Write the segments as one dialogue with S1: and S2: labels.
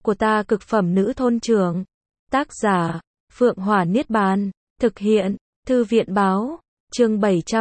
S1: của ta cực phẩm nữ thôn trưởng. Tác giả, Phượng Hỏa Niết Bàn. Thực hiện, Thư viện Báo. Chương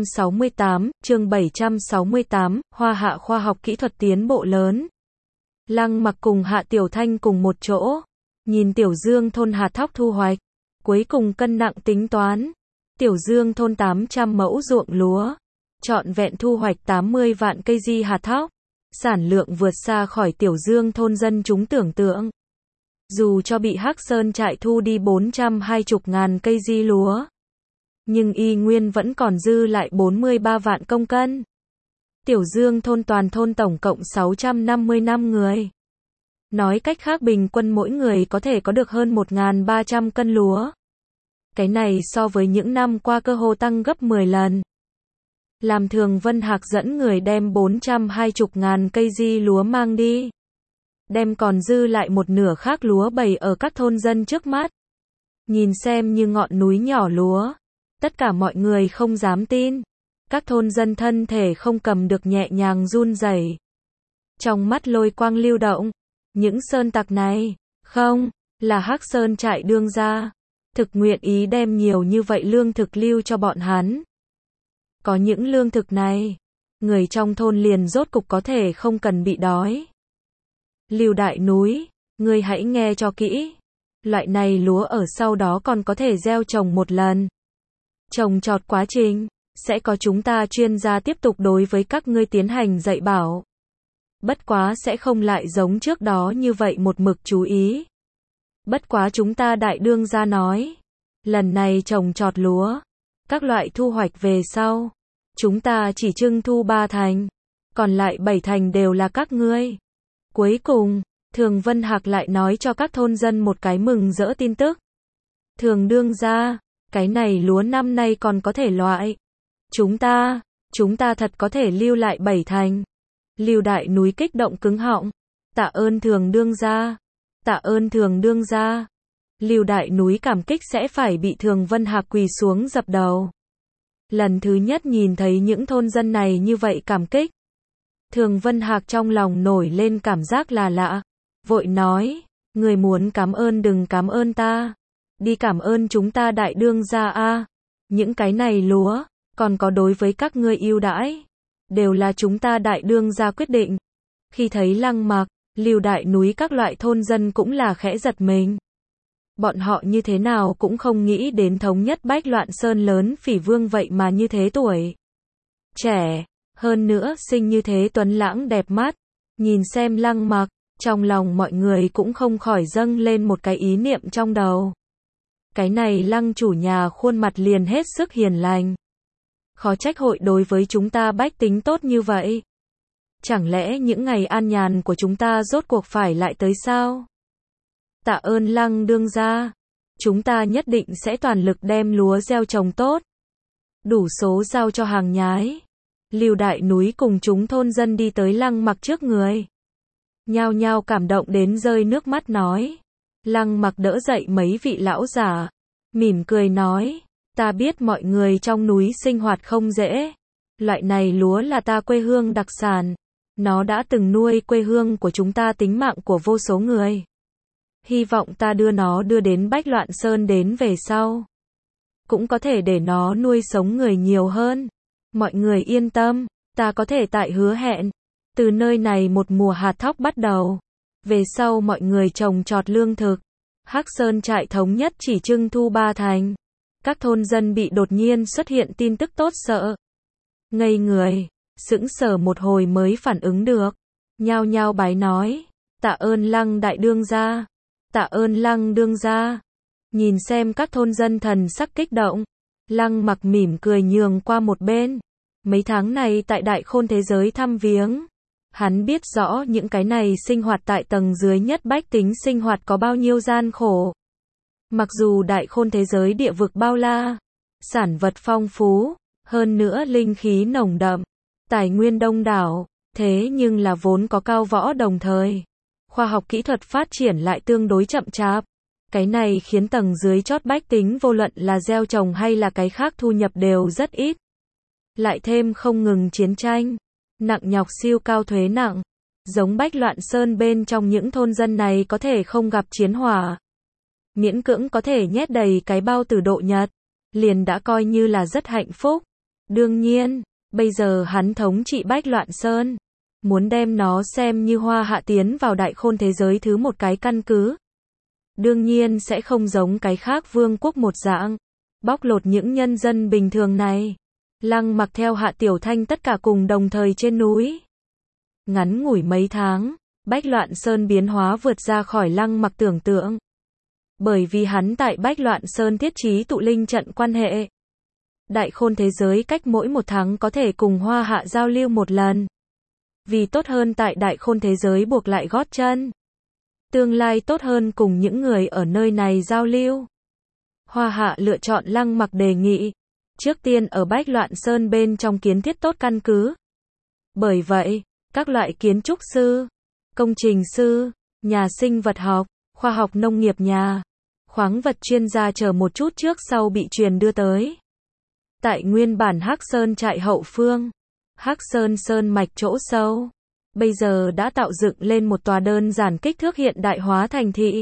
S1: 768, Hoa Hạ khoa học kỹ thuật tiến bộ lớn. Lăng Mặc cùng Hạ Tiểu Thanh cùng một chỗ, nhìn Tiểu Dương thôn hạt thóc thu hoạch, cuối cùng cân nặng tính toán. Tiểu Dương thôn 800 mẫu ruộng lúa, trọn vẹn thu hoạch 80 vạn cây di hạt thóc, sản lượng vượt xa khỏi Tiểu Dương thôn dân chúng tưởng tượng. Dù cho bị Hắc Sơn trại thu đi 420.000 cây di lúa, nhưng y nguyên vẫn còn dư lại 43 vạn công cân. Tiểu Dương thôn toàn thôn tổng cộng 655 người. Nói cách khác bình quân mỗi người có thể có được hơn 1.300 cân lúa. Cái này so với những năm qua cơ hồ tăng gấp 10 lần. Làm Thường Vân Hạc dẫn người đem 420.000 cây di lúa mang đi. Đem còn dư lại một nửa khác lúa bày ở các thôn dân trước mắt. Nhìn xem như ngọn núi nhỏ lúa. Tất cả mọi người không dám tin. Các thôn dân thân thể không cầm được nhẹ nhàng run rẩy. Trong mắt lôi quang lưu động. Những sơn tặc này, không, là Hắc Sơn trại đương gia. Thực nguyện ý đem nhiều như vậy lương thực lưu cho bọn hắn. Có những lương thực này, người trong thôn liền rốt cục có thể không cần bị đói. Lưu Đại Núi, ngươi hãy nghe cho kỹ. Loại này lúa ở sau đó còn có thể gieo trồng một lần. Trồng trọt quá trình, sẽ có chúng ta chuyên gia tiếp tục đối với các ngươi tiến hành dạy bảo. Bất quá sẽ không lại giống trước đó như vậy một mực chú ý. Bất quá chúng ta đại đương gia nói, lần này trồng trọt lúa, các loại thu hoạch về sau, chúng ta chỉ trưng thu 3 thành, còn lại 7 thành đều là các ngươi. Cuối cùng, Thường Vân Hạc lại nói cho các thôn dân một cái mừng rỡ tin tức. Thường đương gia, cái này lúa năm nay còn có thể loại. Chúng ta thật có thể lưu lại 7 thành. Lưu Đại Núi kích động cứng họng. Tạ ơn Thường đương gia. Tạ ơn Thường đương gia. Lưu Đại Núi cảm kích sẽ phải bị Thường Vân Hạc quỳ xuống dập đầu. Lần thứ nhất nhìn thấy những thôn dân này như vậy cảm kích. Thường Vân Hạc trong lòng nổi lên cảm giác là lạ. Vội nói, người muốn cảm ơn đừng cảm ơn ta. Đi cảm ơn chúng ta đại đương gia a. Những cái này lúa, còn có đối với các ngươi ưu đãi, đều là chúng ta đại đương gia quyết định. Khi thấy Lăng Mặc, Lưu Đại Núi các loại thôn dân cũng là khẽ giật mình. Bọn họ như thế nào cũng không nghĩ đến thống nhất Bách Loạn Sơn lớn Phỉ Vương vậy mà như thế tuổi trẻ, hơn nữa sinh như thế tuấn lãng đẹp mắt. Nhìn xem Lăng Mặc, trong lòng mọi người cũng không khỏi dâng lên một cái ý niệm trong đầu. Cái này Lăng chủ nhà khuôn mặt liền hết sức hiền lành. Khó trách hội đối với chúng ta bách tính tốt như vậy. Chẳng lẽ những ngày an nhàn của chúng ta rốt cuộc phải lại tới sao? Tạ ơn Lăng đương gia. Chúng ta nhất định sẽ toàn lực đem lúa gieo trồng tốt. Đủ số giao cho hàng nhái. Lưu Đại Núi cùng chúng thôn dân đi tới Lăng Mặc trước người. Nhao nhao cảm động đến rơi nước mắt nói. Lăng Mặc đỡ dậy mấy vị lão giả. Mỉm cười nói. Ta biết mọi người trong núi sinh hoạt không dễ. Loại này lúa là ta quê hương đặc sản. Nó đã từng nuôi quê hương của chúng ta tính mạng của vô số người. Hy vọng ta đưa nó đưa đến Bách Loạn Sơn đến về sau. Cũng có thể để nó nuôi sống người nhiều hơn. Mọi người yên tâm, ta có thể tại hứa hẹn. Từ nơi này một mùa hạt thóc bắt đầu. Về sau mọi người trồng trọt lương thực. Hắc Sơn trại thống nhất chỉ trưng thu 3 thành. Các thôn dân bị đột nhiên xuất hiện tin tức tốt sợ. Ngây người, sững sờ một hồi mới phản ứng được. Nhao nhao bái nói. Tạ ơn Lăng đại đương gia. Tạ ơn Lăng đương gia. Nhìn xem các thôn dân thần sắc kích động. Lăng Mặc mỉm cười nhường qua một bên. Mấy tháng này tại Đại Khôn thế giới thăm viếng. Hắn biết rõ những cái này sinh hoạt tại tầng dưới nhất bách tính sinh hoạt có bao nhiêu gian khổ. Mặc dù Đại Khôn thế giới địa vực bao la, sản vật phong phú, hơn nữa linh khí nồng đậm, tài nguyên đông đảo, thế nhưng là vốn có cao võ đồng thời. Khoa học kỹ thuật phát triển lại tương đối chậm chạp. Cái này khiến tầng dưới chót bách tính vô luận là gieo trồng hay là cái khác thu nhập đều rất ít. Lại thêm không ngừng chiến tranh, nặng nhọc siêu cao thuế nặng, Giống Bách Loạn Sơn bên trong những thôn dân này có thể không gặp chiến hỏa. Miễn cưỡng có thể nhét đầy cái bao tử độ nhật. Liền đã coi như là rất hạnh phúc. Đương nhiên, bây giờ hắn thống trị Bách Loạn Sơn. Muốn đem nó xem như Hoa Hạ tiến vào đại khôn thế giới thứ một cái căn cứ. Đương nhiên sẽ không giống cái khác vương quốc một dạng. Bóc lột những nhân dân bình thường này. Lăng Mặc theo Hạ Tiểu Thanh tất cả cùng đồng thời trên núi. Ngắn ngủi mấy tháng, Bách Loạn Sơn biến hóa vượt ra khỏi Lăng Mặc tưởng tượng. Bởi vì hắn tại Bách Loạn Sơn thiết trí tụ linh trận quan hệ. Đại khôn thế giới cách mỗi một tháng có thể cùng Hoa Hạ giao lưu một lần. Vì tốt hơn tại đại khôn thế giới buộc lại gót chân. Tương lai tốt hơn cùng những người ở nơi này giao lưu. Hoa Hạ lựa chọn Lăng Mặc đề nghị. Trước tiên ở Bách Loạn Sơn bên trong kiến thiết tốt căn cứ. Bởi vậy, các loại kiến trúc sư, công trình sư, nhà sinh vật học, khoa học nông nghiệp nhà, khoáng vật chuyên gia chờ một chút trước sau bị truyền đưa tới. Tại nguyên bản Hắc Sơn trại hậu phương, Hắc Sơn sơn mạch chỗ sâu, bây giờ đã tạo dựng lên một tòa đơn giản kích thước hiện đại hóa thành thị.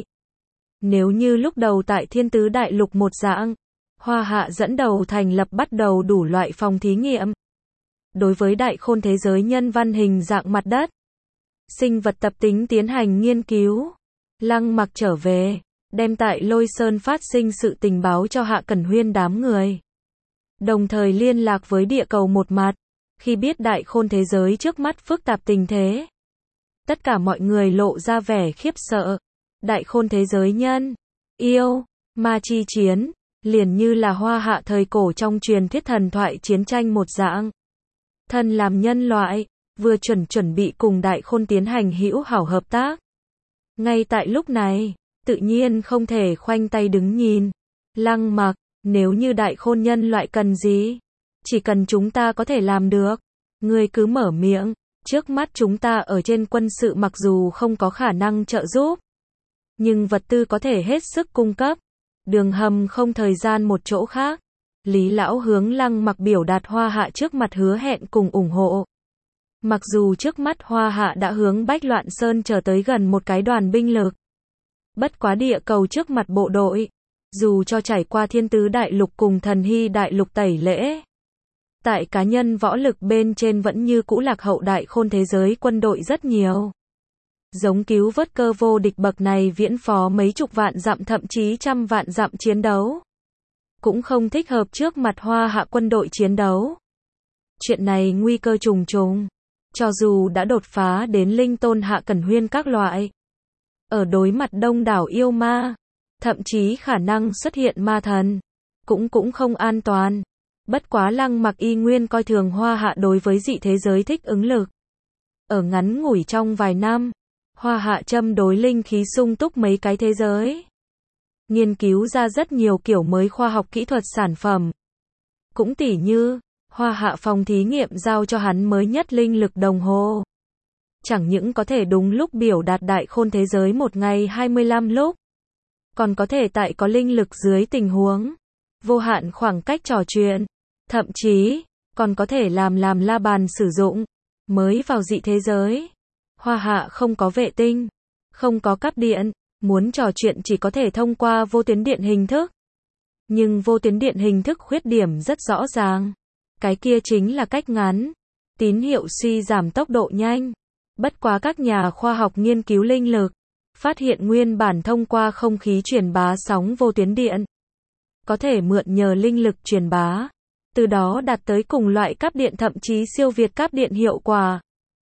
S1: Nếu như lúc đầu tại Thiên Tứ Đại Lục một dạng, Hoa Hạ dẫn đầu thành lập bắt đầu đủ loại phòng thí nghiệm. Đối với đại khôn thế giới nhân văn hình dạng mặt đất, sinh vật tập tính tiến hành nghiên cứu. Lăng Mặc trở về, đem tại Lôi Sơn phát sinh sự tình báo cho Hạ Cẩn Huyên đám người. Đồng thời liên lạc với địa cầu một mặt, khi biết đại khôn thế giới trước mắt phức tạp tình thế. Tất cả mọi người lộ ra vẻ khiếp sợ. Đại khôn thế giới nhân, yêu, ma chi chiến, liền như là Hoa Hạ thời cổ trong truyền thuyết thần thoại chiến tranh một dạng. Thân làm nhân loại, vừa chuẩn bị cùng đại khôn tiến hành hữu hảo hợp tác. Ngay tại lúc này, tự nhiên không thể khoanh tay đứng nhìn. Lăng Mặc, nếu như đại khôn nhân loại cần gì, chỉ cần chúng ta có thể làm được. Ngươi cứ mở miệng, trước mắt chúng ta ở trên quân sự mặc dù không có khả năng trợ giúp, nhưng vật tư có thể hết sức cung cấp. Đường hầm không thời gian một chỗ khác. Lý Lão hướng Lăng Mặc biểu đạt Hoa Hạ trước mặt hứa hẹn cùng ủng hộ. Mặc dù trước mắt Hoa Hạ đã hướng Bách Loạn Sơn trở tới gần một cái đoàn binh lực. Bất quá địa cầu trước mặt bộ đội, dù cho trải qua Thiên Tứ Đại Lục cùng Thần Hy Đại Lục tẩy lễ, tại cá nhân võ lực bên trên vẫn như cũ lạc hậu đại khôn thế giới quân đội rất nhiều. Giống cứu vớt cơ vô địch bậc này viễn phó mấy chục vạn dặm thậm chí trăm vạn dặm chiến đấu. Cũng không thích hợp trước mặt Hoa Hạ quân đội chiến đấu. Chuyện này nguy cơ trùng trùng. Cho dù đã đột phá đến linh tôn Hạ Cẩn Huyên các loại. Ở đối mặt đông đảo yêu ma, thậm chí khả năng xuất hiện ma thần, cũng không an toàn. Bất quá Lăng Mặc y nguyên coi thường Hoa Hạ đối với dị thế giới thích ứng lực. Ở ngắn ngủi trong vài năm, Hoa Hạ châm đối linh khí sung túc mấy cái thế giới. Nghiên cứu ra rất nhiều kiểu mới khoa học kỹ thuật sản phẩm. Cũng tỉ như, Hoa Hạ phòng thí nghiệm giao cho hắn mới nhất linh lực đồng hồ. Chẳng những có thể đúng lúc biểu đạt đại khôn thế giới một ngày 25 lúc, còn có thể tại có linh lực dưới tình huống vô hạn khoảng cách trò chuyện, thậm chí còn có thể làm la bàn sử dụng. Mới vào dị thế giới, Hoa Hạ không có vệ tinh, không có cáp điện, muốn trò chuyện chỉ có thể thông qua vô tuyến điện hình thức. Nhưng vô tuyến điện hình thức khuyết điểm rất rõ ràng. Cái kia chính là cách ngắn, tín hiệu suy giảm tốc độ nhanh. Bất quá các nhà khoa học nghiên cứu linh lực, phát hiện nguyên bản thông qua không khí truyền bá sóng vô tuyến điện, có thể mượn nhờ linh lực truyền bá, từ đó đạt tới cùng loại cáp điện thậm chí siêu việt cáp điện hiệu quả.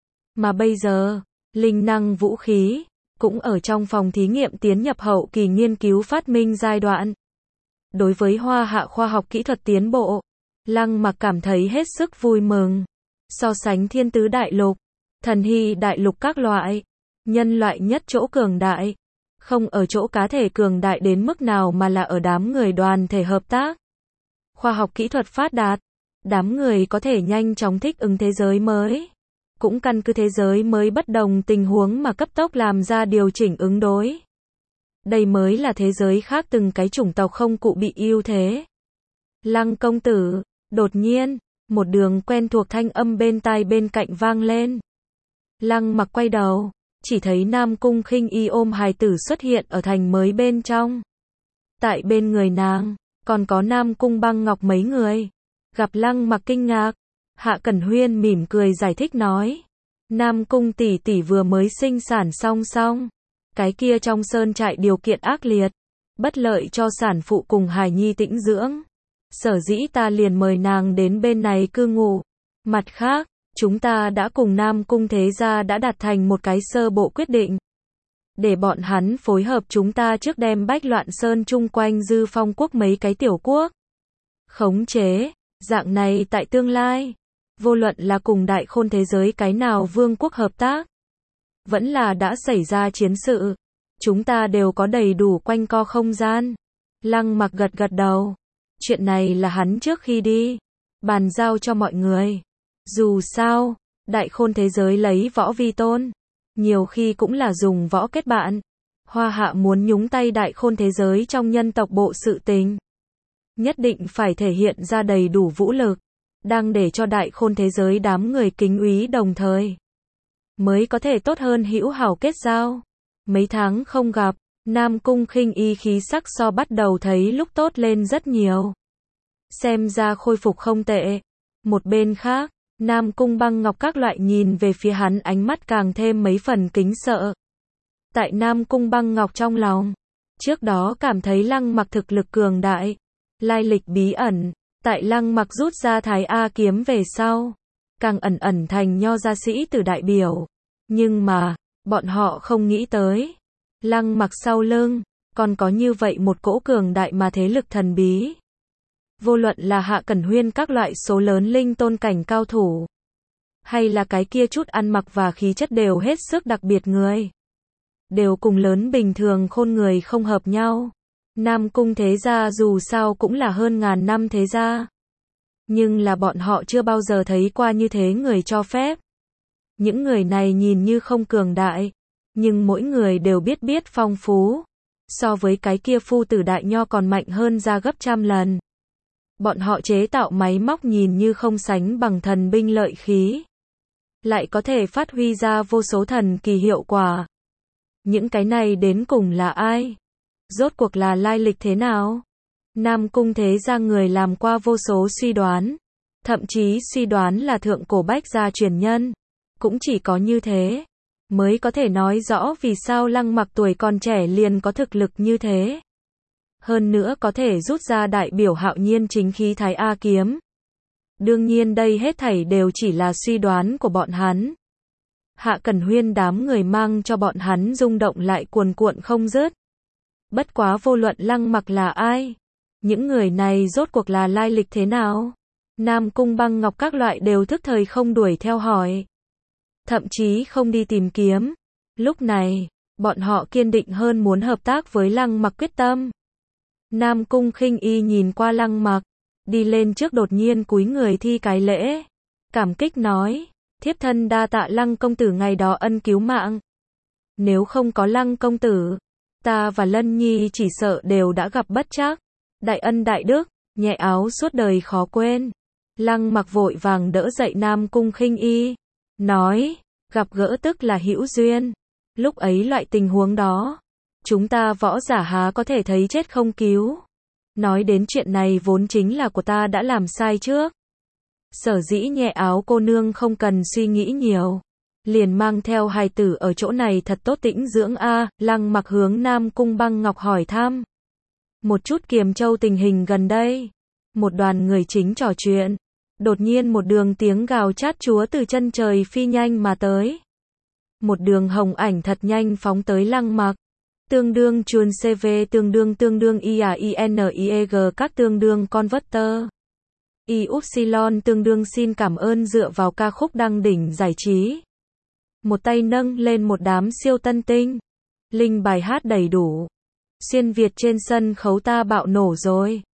S1: Mà bây giờ, linh năng vũ khí cũng ở trong phòng thí nghiệm tiến nhập hậu kỳ nghiên cứu phát minh giai đoạn. Đối với Hoa Hạ khoa học kỹ thuật tiến bộ, Lăng Mặc cảm thấy hết sức vui mừng. So sánh Thiên Tứ Đại Lục, Thần Hy Đại Lục các loại, nhân loại nhất chỗ cường đại, không ở chỗ cá thể cường đại đến mức nào mà là ở đám người đoàn thể hợp tác. Khoa học kỹ thuật phát đạt, đám người có thể nhanh chóng thích ứng thế giới mới. Cũng căn cứ thế giới mới bất đồng tình huống mà cấp tốc làm ra điều chỉnh ứng đối. Đây mới là thế giới khác từng cái chủng tộc không cụ bị ưu thế. Lăng công tử, đột nhiên, một đường quen thuộc thanh âm bên tai bên cạnh vang lên. Lăng Mặc quay đầu, chỉ thấy Nam Cung Khinh Y ôm hài tử xuất hiện ở thành mới bên trong. Tại bên người nàng, còn có Nam Cung Băng Ngọc mấy người. Gặp Lăng Mặc kinh ngạc, Hạ Cẩn Huyên mỉm cười giải thích nói. Nam Cung tỷ tỷ vừa mới sinh sản xong. Cái kia trong sơn trại điều kiện ác liệt, bất lợi cho sản phụ cùng hài nhi tĩnh dưỡng. Sở dĩ ta liền mời nàng đến bên này cư ngụ. Mặt khác, chúng ta đã cùng Nam Cung thế gia đã đạt thành một cái sơ bộ quyết định. Để bọn hắn phối hợp chúng ta trước đem Bách Loạn Sơn chung quanh Dư Phong quốc mấy cái tiểu quốc khống chế, dạng này tại tương lai, vô luận là cùng Đại Khôn thế giới cái nào vương quốc hợp tác, vẫn là đã xảy ra chiến sự, chúng ta đều có đầy đủ quanh co không gian. Lăng Mặc gật gật đầu. Chuyện này là hắn trước khi đi bàn giao cho mọi người. Dù sao, Đại Khôn thế giới lấy võ vi tôn, nhiều khi cũng là dùng võ kết bạn. Hoa Hạ muốn nhúng tay Đại Khôn thế giới trong nhân tộc bộ sự tình, nhất định phải thể hiện ra đầy đủ vũ lực, đang để cho Đại Khôn thế giới đám người kính úy đồng thời mới có thể tốt hơn hữu hảo kết giao. Mấy tháng không gặp, Nam Cung Khinh Y khí sắc so bắt đầu thấy lúc tốt lên rất nhiều. Xem ra khôi phục không tệ. Một bên khác, Nam Cung Băng Ngọc các loại nhìn về phía hắn ánh mắt càng thêm mấy phần kính sợ. Tại Nam Cung Băng Ngọc trong lòng, trước đó cảm thấy Lăng Mặc thực lực cường đại, lai lịch bí ẩn, tại Lăng Mặc rút ra Thái A kiếm về sau, càng ẩn thành nho gia sĩ tử đại biểu. Nhưng mà, bọn họ không nghĩ tới, Lăng Mặc sau lưng, còn có như vậy một cỗ cường đại mà thế lực thần bí. Vô luận là Hạ Cẩn Huyên các loại số lớn linh tôn cảnh cao thủ, hay là cái kia chút ăn mặc và khí chất đều hết sức đặc biệt người, đều cùng lớn bình thường khôn người không hợp nhau. Nam Cung thế gia dù sao cũng là hơn ngàn năm thế gia, nhưng là bọn họ chưa bao giờ thấy qua như thế người cho phép. Những người này nhìn như không cường đại, nhưng mỗi người đều biết phong phú, so với cái kia phu tử đại nho còn mạnh hơn ra gấp trăm lần. Bọn họ chế tạo máy móc nhìn như không sánh bằng thần binh lợi khí, lại có thể phát huy ra vô số thần kỳ hiệu quả. Những cái này đến cùng là ai? Rốt cuộc là lai lịch thế nào? Nam Cung thế gia người làm qua vô số suy đoán, thậm chí suy đoán là thượng cổ Bách gia truyền nhân. Cũng chỉ có như thế, mới có thể nói rõ vì sao Lăng Mặc tuổi còn trẻ liền có thực lực như thế. Hơn nữa có thể rút ra đại biểu hạo nhiên chính khí Thái A kiếm. Đương nhiên đây hết thảy đều chỉ là suy đoán của bọn hắn. Hạ Cẩn Huyên đám người mang cho bọn hắn rung động lại cuồn cuộn không dứt. Bất quá vô luận Lăng Mặc là ai, những người này rốt cuộc là lai lịch thế nào? Nam Cung Băng Ngọc các loại đều thức thời không đuổi theo hỏi, thậm chí không đi tìm kiếm. Lúc này, bọn họ kiên định hơn muốn hợp tác với Lăng Mặc quyết tâm. Nam Cung Khinh Y nhìn qua Lăng Mặc, đi lên trước đột nhiên cúi người thi cái lễ, cảm kích nói, thiếp thân đa tạ Lăng công tử ngày đó ân cứu mạng. Nếu không có Lăng công tử, ta và Lân Nhi chỉ sợ đều đã gặp bất trắc. Đại ân đại đức, nhẹ áo suốt đời khó quên. Lăng Mặc vội vàng đỡ dậy Nam Cung Khinh Y, nói, gặp gỡ tức là hữu duyên. Lúc ấy loại tình huống đó, chúng ta võ giả há có thể thấy chết không cứu. Nói đến chuyện này vốn chính là của ta đã làm sai trước. Sở dĩ nhẹ áo cô nương không cần suy nghĩ nhiều, liền mang theo hài tử ở chỗ này thật tốt tĩnh dưỡng a. Lăng Mặc hướng Nam Cung Băng Ngọc hỏi thăm một chút Kiềm Châu tình hình gần đây. Một đoàn người chính trò chuyện, đột nhiên một đường tiếng gào chát chúa từ chân trời phi nhanh mà tới. Một đường hồng ảnh thật nhanh phóng tới Lăng Mặc. Tương đương chuồn CV tương đương IAINIEG các tương đương converter. Y-Upsilon tương đương xin cảm ơn dựa vào ca khúc đăng đỉnh giải trí. Một tay nâng lên một đám siêu tân tinh. Linh bài hát đầy đủ. Xuyên Việt trên sân khấu ta bạo nổ rồi.